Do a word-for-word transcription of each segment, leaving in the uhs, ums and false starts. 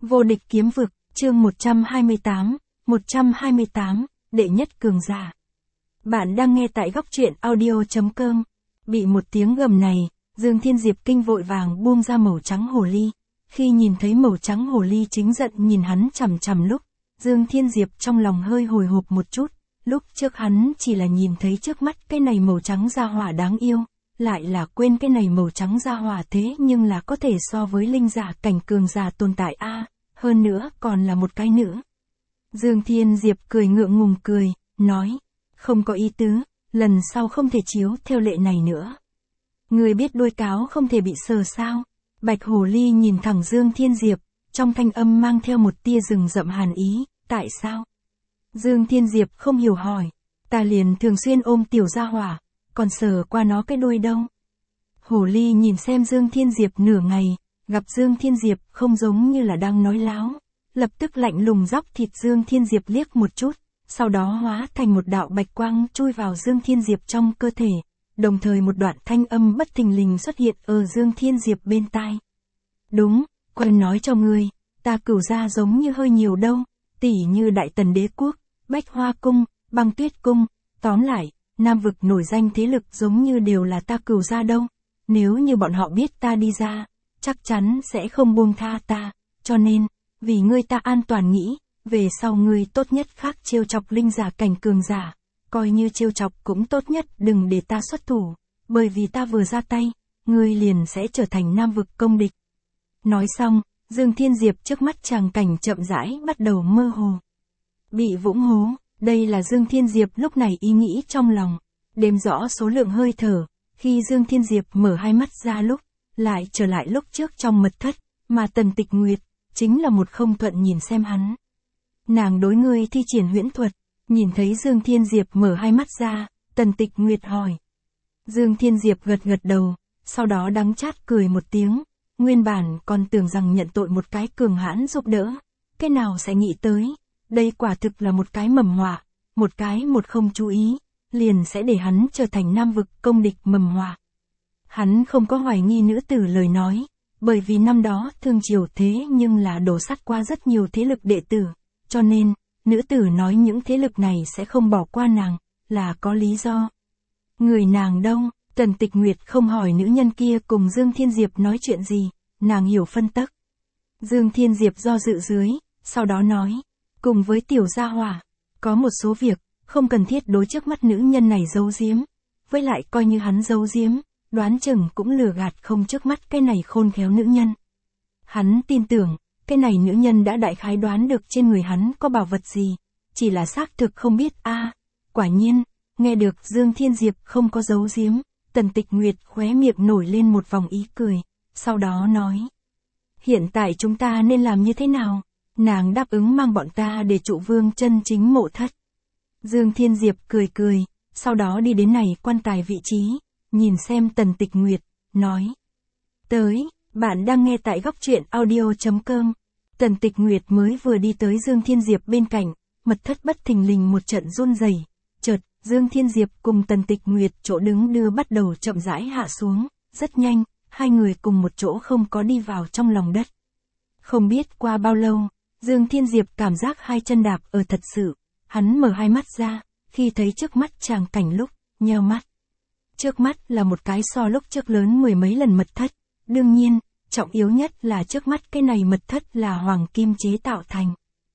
Vô địch kiếm vực, chương một trăm hai mươi tám, một trăm hai mươi tám, đệ nhất cường giả. Bạn đang nghe tại góc truyện audio chấm com. Bị một tiếng gầm này, Dương Thiên Diệp kinh vội vàng buông ra màu trắng hồ ly. Khi nhìn thấy màu trắng hồ ly chính giận nhìn hắn chằm chằm lúc, Dương Thiên Diệp trong lòng hơi hồi hộp một chút. Lúc trước hắn chỉ là nhìn thấy trước mắt cái này màu trắng gia hỏa đáng yêu, lại là quên cái này màu trắng gia hỏa thế nhưng là có thể so với linh giả cảnh cường giả tồn tại a, hơn nữa còn là một cái nữa. Dương Thiên Diệp cười ngượng ngùng cười, nói, không có ý tứ, lần sau không thể chiếu theo lệ này nữa. Người biết đuôi cáo không thể bị sờ sao? Bạch hồ ly nhìn thẳng Dương Thiên Diệp, trong thanh âm mang theo một tia rừng rậm hàn ý, tại sao? Dương Thiên Diệp không hiểu hỏi, ta liền thường xuyên ôm tiểu gia hỏa, còn sờ qua nó cái đuôi đâu. Hồ ly nhìn xem Dương Thiên Diệp nửa ngày, gặp Dương Thiên Diệp không giống như là đang nói láo, lập tức lạnh lùng dóc thịt Dương Thiên Diệp liếc một chút, sau đó hóa thành một đạo bạch quang chui vào Dương Thiên Diệp trong cơ thể, đồng thời một đoạn thanh âm bất thình lình xuất hiện ở Dương Thiên Diệp bên tai. Đúng, quên nói cho ngươi, ta cửu gia giống như hơi nhiều đâu, tỉ như Đại Tần Đế Quốc, Bách Hoa Cung, Băng Tuyết Cung, tóm lại, Nam vực nổi danh thế lực giống như đều là ta cửu gia đâu, nếu như bọn họ biết ta đi ra, chắc chắn sẽ không buông tha ta, cho nên, vì ngươi ta an toàn nghĩ, về sau ngươi tốt nhất khác trêu chọc linh giả cảnh cường giả, coi như trêu chọc cũng tốt nhất đừng để ta xuất thủ, bởi vì ta vừa ra tay, ngươi liền sẽ trở thành Nam vực công địch. Nói xong, Dương Thiên Diệp trước mắt tràng cảnh chậm rãi bắt đầu mơ hồ. Bị vũng hố, đây là Dương Thiên Diệp lúc này ý nghĩ trong lòng, đếm rõ số lượng hơi thở, khi Dương Thiên Diệp mở hai mắt ra lúc, lại trở lại lúc trước trong mật thất, mà Tần Tịch Nguyệt, chính là một không thuận nhìn xem hắn. Nàng đối ngươi thi triển huyễn thuật, nhìn thấy Dương Thiên Diệp mở hai mắt ra, Tần Tịch Nguyệt hỏi. Dương Thiên Diệp gật gật đầu, sau đó đắng chát cười một tiếng, nguyên bản còn tưởng rằng nhận tội một cái cường hãn giúp đỡ, cái nào sẽ nghĩ tới, đây quả thực là một cái mầm họa, một cái một không chú ý, liền sẽ để hắn trở thành Nam vực công địch mầm họa. Hắn không có hoài nghi nữ tử lời nói, bởi vì năm đó Thương Triều thế nhưng là đổ sắt qua rất nhiều thế lực đệ tử, cho nên, nữ tử nói những thế lực này sẽ không bỏ qua nàng, là có lý do. Người nàng đâu, Tần Tịch Nguyệt không hỏi nữ nhân kia cùng Dương Thiên Diệp nói chuyện gì, nàng hiểu phân tắc. Dương Thiên Diệp do dự dưới, sau đó nói, cùng với tiểu gia hỏa, có một số việc, không cần thiết đối trước mắt nữ nhân này giấu giếm, với lại coi như hắn giấu giếm, đoán chừng cũng lừa gạt không trước mắt cái này khôn khéo nữ nhân. Hắn tin tưởng, cái này nữ nhân đã đại khái đoán được trên người hắn có bảo vật gì, chỉ là xác thực không biết a. À, quả nhiên, nghe được Dương Thiên Diệp không có giấu giếm, Tần Tịch Nguyệt khóe miệng nổi lên một vòng ý cười, sau đó nói. Hiện tại chúng ta nên làm như thế nào? Nàng đáp ứng mang bọn ta để trụ vương chân chính mộ thất. Dương Thiên Diệp cười cười, sau đó đi đến này quan tài vị trí, nhìn xem Tần Tịch Nguyệt, nói. Tới, bạn đang nghe tại góc truyện audio chấm com. Tần Tịch Nguyệt mới vừa đi tới Dương Thiên Diệp bên cạnh, mật thất bất thình lình một trận run rẩy, chợt, Dương Thiên Diệp cùng Tần Tịch Nguyệt chỗ đứng đưa bắt đầu chậm rãi hạ xuống, rất nhanh, hai người cùng một chỗ không có đi vào trong lòng đất. Không biết qua bao lâu, Dương Thiên Diệp cảm giác hai chân đạp ở thật sự, hắn mở hai mắt ra, khi thấy trước mắt tràng cảnh lúc, nheo mắt. Trước mắt là một cái so lúc trước lớn mười mấy lần mật thất, đương nhiên, trọng yếu nhất là trước mắt cái này mật thất là hoàng kim chế tạo thành.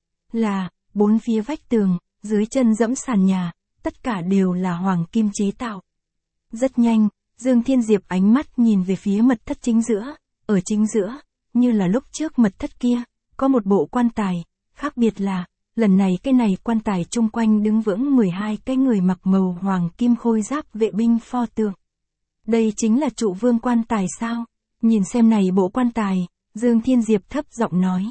Là, bốn phía vách tường, dưới chân dẫm sàn nhà, tất cả đều là hoàng kim chế tạo. Rất nhanh, Dương Thiên Diệp ánh mắt nhìn về phía mật thất chính giữa, ở chính giữa, như là lúc trước mật thất kia, có một bộ quan tài, khác biệt là, lần này cái này quan tài chung quanh đứng vững mười hai cái người mặc màu hoàng kim khôi giáp vệ binh pho tượng. Đây chính là trụ vương quan tài sao? Nhìn xem này bộ quan tài, Dương Thiên Diệp thấp giọng nói.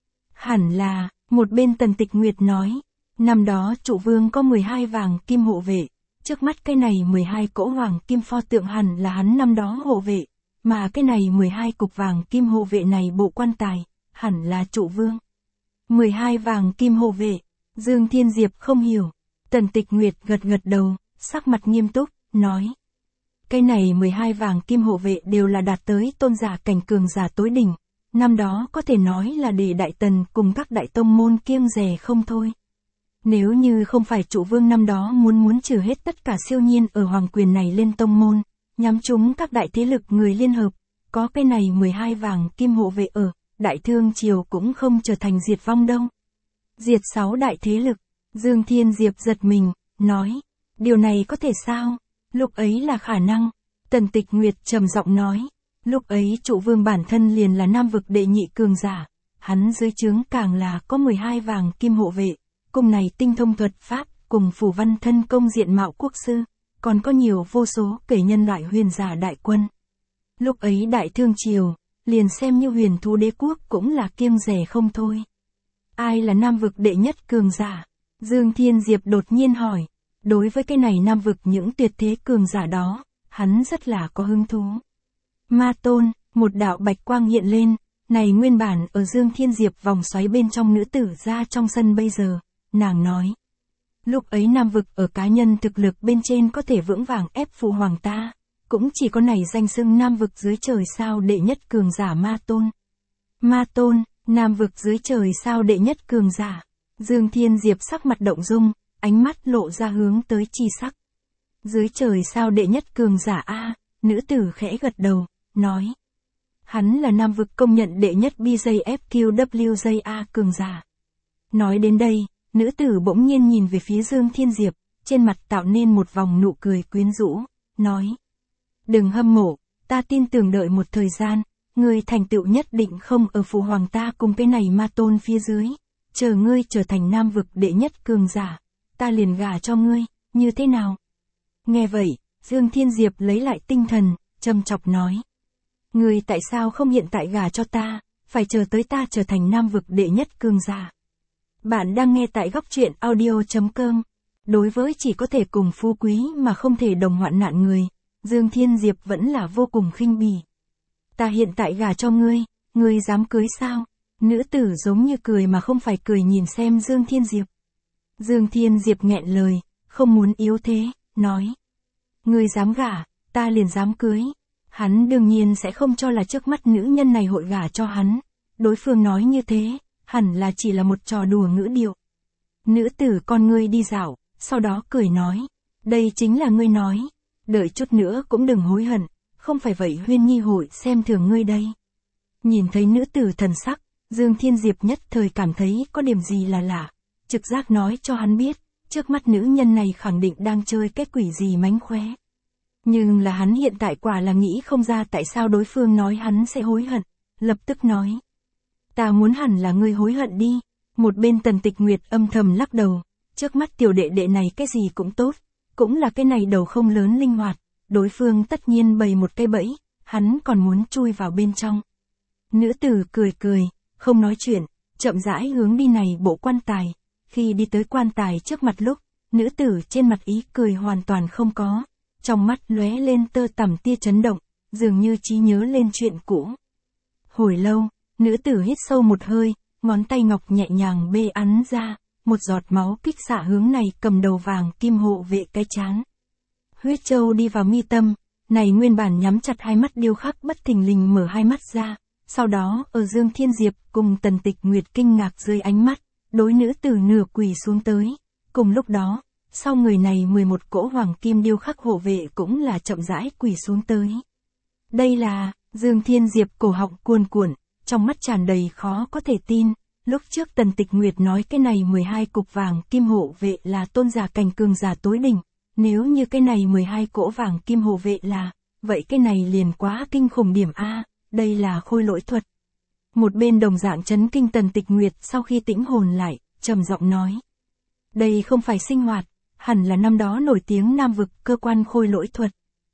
Hẳn là, một bên Tần Tịch Nguyệt nói, năm đó trụ vương có mười hai vàng kim hộ vệ, trước mắt cái này mười hai cỗ hoàng kim pho tượng hẳn là hắn năm đó hộ vệ, mà cái này mười hai cục vàng kim hộ vệ này bộ quan tài, hẳn là trụ vương. mười hai vàng kim hộ vệ, Dương Thiên Diệp không hiểu, Tần Tịch Nguyệt gật gật đầu, sắc mặt nghiêm túc, nói. Cái này mười hai vàng kim hộ vệ đều là đạt tới tôn giả cảnh cường giả tối đỉnh, năm đó có thể nói là để Đại Tần cùng các đại tông môn kiêng dè không thôi. Nếu như không phải trụ vương năm đó muốn muốn trừ hết tất cả siêu nhiên ở hoàng quyền này lên tông môn, nhắm chúng các đại thế lực người liên hợp, có cái này mười hai vàng kim hộ vệ ở, Đại Thương Triều cũng không trở thành diệt vong đâu. Diệt sáu đại thế lực, Dương Thiên Diệp giật mình, nói, điều này có thể sao? Lúc ấy là khả năng. Tần Tịch Nguyệt trầm giọng nói, lúc ấy trụ vương bản thân liền là nam vực đệ nhị cường giả, hắn dưới trướng càng là có mười hai vàng kim hộ vệ, cùng này tinh thông thuật pháp, cùng phủ văn thân công diện mạo quốc sư, còn có nhiều vô số kể nhân loại huyền giả đại quân. Lúc ấy Đại Thương Triều, liền xem như huyền thú đế quốc cũng là kiêng rẻ không thôi. Ai là nam vực đệ nhất cường giả? Dương Thiên Diệp đột nhiên hỏi. Đối với cái này nam vực những tuyệt thế cường giả đó, hắn rất là có hứng thú. Ma Tôn, một đạo bạch quang hiện lên, này nguyên bản ở Dương Thiên Diệp vòng xoáy bên trong nữ tử ra trong sân bây giờ, nàng nói. Lúc ấy nam vực ở cá nhân thực lực bên trên có thể vững vàng ép phụ hoàng ta, cũng chỉ có này danh xưng nam vực dưới trời sao đệ nhất cường giả Ma Tôn. Ma Tôn, nam vực dưới trời sao đệ nhất cường giả. Dương Thiên Diệp sắc mặt động dung, ánh mắt lộ ra hướng tới chi sắc. Dưới trời sao đệ nhất cường giả A, nữ tử khẽ gật đầu, nói. Hắn là nam vực công nhận đệ nhất B J F Q W J A cường giả. Nói đến đây, nữ tử bỗng nhiên nhìn về phía Dương Thiên Diệp, trên mặt tạo nên một vòng nụ cười quyến rũ, nói. Đừng hâm mộ, ta tin tưởng đợi một thời gian, ngươi thành tựu nhất định không ở phụ hoàng ta cùng cái này Ma Tôn phía dưới. Chờ ngươi trở thành nam vực đệ nhất cường giả, ta liền gả cho ngươi, như thế nào? Nghe vậy, Dương Thiên Diệp lấy lại tinh thần, châm chọc nói. Ngươi tại sao không hiện tại gả cho ta, phải chờ tới ta trở thành nam vực đệ nhất cường giả. Bạn đang nghe tại góc truyện audio chấm com. Đối với chỉ có thể cùng phú quý mà không thể đồng hoạn nạn người, Dương Thiên Diệp vẫn là vô cùng khinh bỉ. Ta hiện tại gả cho ngươi, ngươi dám cưới sao? Nữ tử giống như cười mà không phải cười nhìn xem Dương Thiên Diệp. Dương Thiên Diệp nghẹn lời, không muốn yếu thế, nói. Ngươi dám gả, ta liền dám cưới. Hắn đương nhiên sẽ không cho là trước mắt nữ nhân này hội gả cho hắn. Đối phương nói như thế, hẳn là chỉ là một trò đùa ngữ điệu. Nữ tử con ngươi đi dạo, sau đó cười nói. Đây chính là ngươi nói. Đợi chút nữa cũng đừng hối hận, không phải vậy Huyên Nhi hội xem thường ngươi đây. Nhìn thấy nữ tử thần sắc, Dương Thiên Diệp nhất thời cảm thấy có điểm gì là lạ, trực giác nói cho hắn biết, trước mắt nữ nhân này khẳng định đang chơi cái quỷ gì mánh khóe. Nhưng là hắn hiện tại quả là nghĩ không ra tại sao đối phương nói hắn sẽ hối hận, lập tức nói. Ta muốn hẳn là ngươi hối hận đi, một bên Tần Tịch Nguyệt âm thầm lắc đầu, trước mắt tiểu đệ đệ này cái gì cũng tốt, cũng là cái này đầu không lớn linh hoạt, đối phương tất nhiên bày một cái bẫy, hắn còn muốn chui vào bên trong. Nữ tử cười cười. Không nói chuyện, chậm rãi hướng đi này bộ quan tài, khi đi tới quan tài trước mặt lúc, nữ tử trên mặt ý cười hoàn toàn không có, trong mắt lóe lên tơ tằm tia chấn động, dường như trí nhớ lên chuyện cũ. Hồi lâu, nữ tử hít sâu một hơi, ngón tay ngọc nhẹ nhàng bê ấn ra, một giọt máu kích xạ hướng này cầm đầu vàng kim hộ vệ cái chán. Huyết châu đi vào mi tâm, này nguyên bản nhắm chặt hai mắt điêu khắc bất thình lình mở hai mắt ra. Sau đó, ở Dương Thiên Diệp cùng Tần Tịch Nguyệt kinh ngạc dưới ánh mắt, đối nữ tử nửa quỳ xuống tới. Cùng lúc đó, sau người này mười một cỗ hoàng kim điêu khắc hộ vệ cũng là chậm rãi quỳ xuống tới. Đây là, Dương Thiên Diệp cổ họng cuồn cuộn, trong mắt tràn đầy khó có thể tin. Lúc trước Tần Tịch Nguyệt nói cái này mười hai cục vàng kim hộ vệ là tôn giả cảnh cường giả tối đỉnh. Nếu như cái này mười hai cỗ vàng kim hộ vệ là, vậy cái này liền quá kinh khủng điểm A. Đây là khôi lỗi thuật. Một bên đồng dạng chấn kinh Tần Tịch Nguyệt sau khi tĩnh hồn lại, trầm giọng nói. Đây không phải sinh hoạt, hẳn là năm đó nổi tiếng nam vực cơ quan khôi lỗi thuật.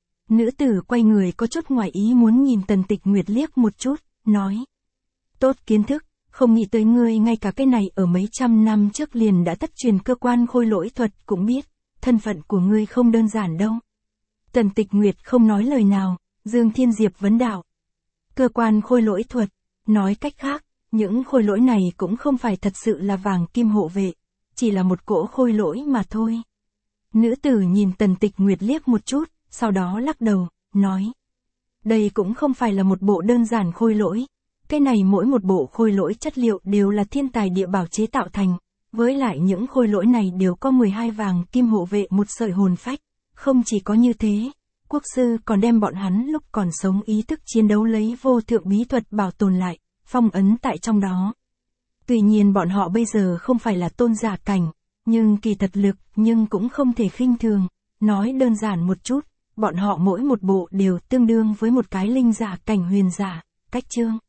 Nữ tử quay người có chút ngoài ý muốn nhìn Tần Tịch Nguyệt liếc một chút, nói. Tốt kiến thức, không nghĩ tới ngươi ngay cả cái này ở mấy trăm năm trước liền đã thất truyền cơ quan khôi lỗi thuật cũng biết, thân phận của ngươi không đơn giản đâu. Tần Tịch Nguyệt không nói lời nào, Dương Thiên Diệp vấn đạo. Cơ quan khôi lỗi thuật, nói cách khác, những khôi lỗi này cũng không phải thật sự là vàng kim hộ vệ, chỉ là một cỗ khôi lỗi mà thôi. Nữ tử nhìn Tần Tịch Nguyệt liếc một chút, sau đó lắc đầu, nói. Đây cũng không phải là một bộ đơn giản khôi lỗi, Cái này mỗi một bộ khôi lỗi chất liệu đều là thiên tài địa bảo chế tạo thành, với lại những khôi lỗi này đều có mười hai vàng kim hộ vệ một sợi hồn phách. Không chỉ có như thế, quốc sư còn đem bọn hắn lúc còn sống ý thức chiến đấu lấy vô thượng bí thuật bảo tồn lại, phong ấn tại trong đó. Tuy nhiên bọn họ bây giờ không phải là tôn giả cảnh, nhưng kỳ thật lực nhưng cũng không thể khinh thường. Nói đơn giản một chút, bọn họ mỗi một bộ đều tương đương với một cái linh giả cảnh huyền giả, cách chương.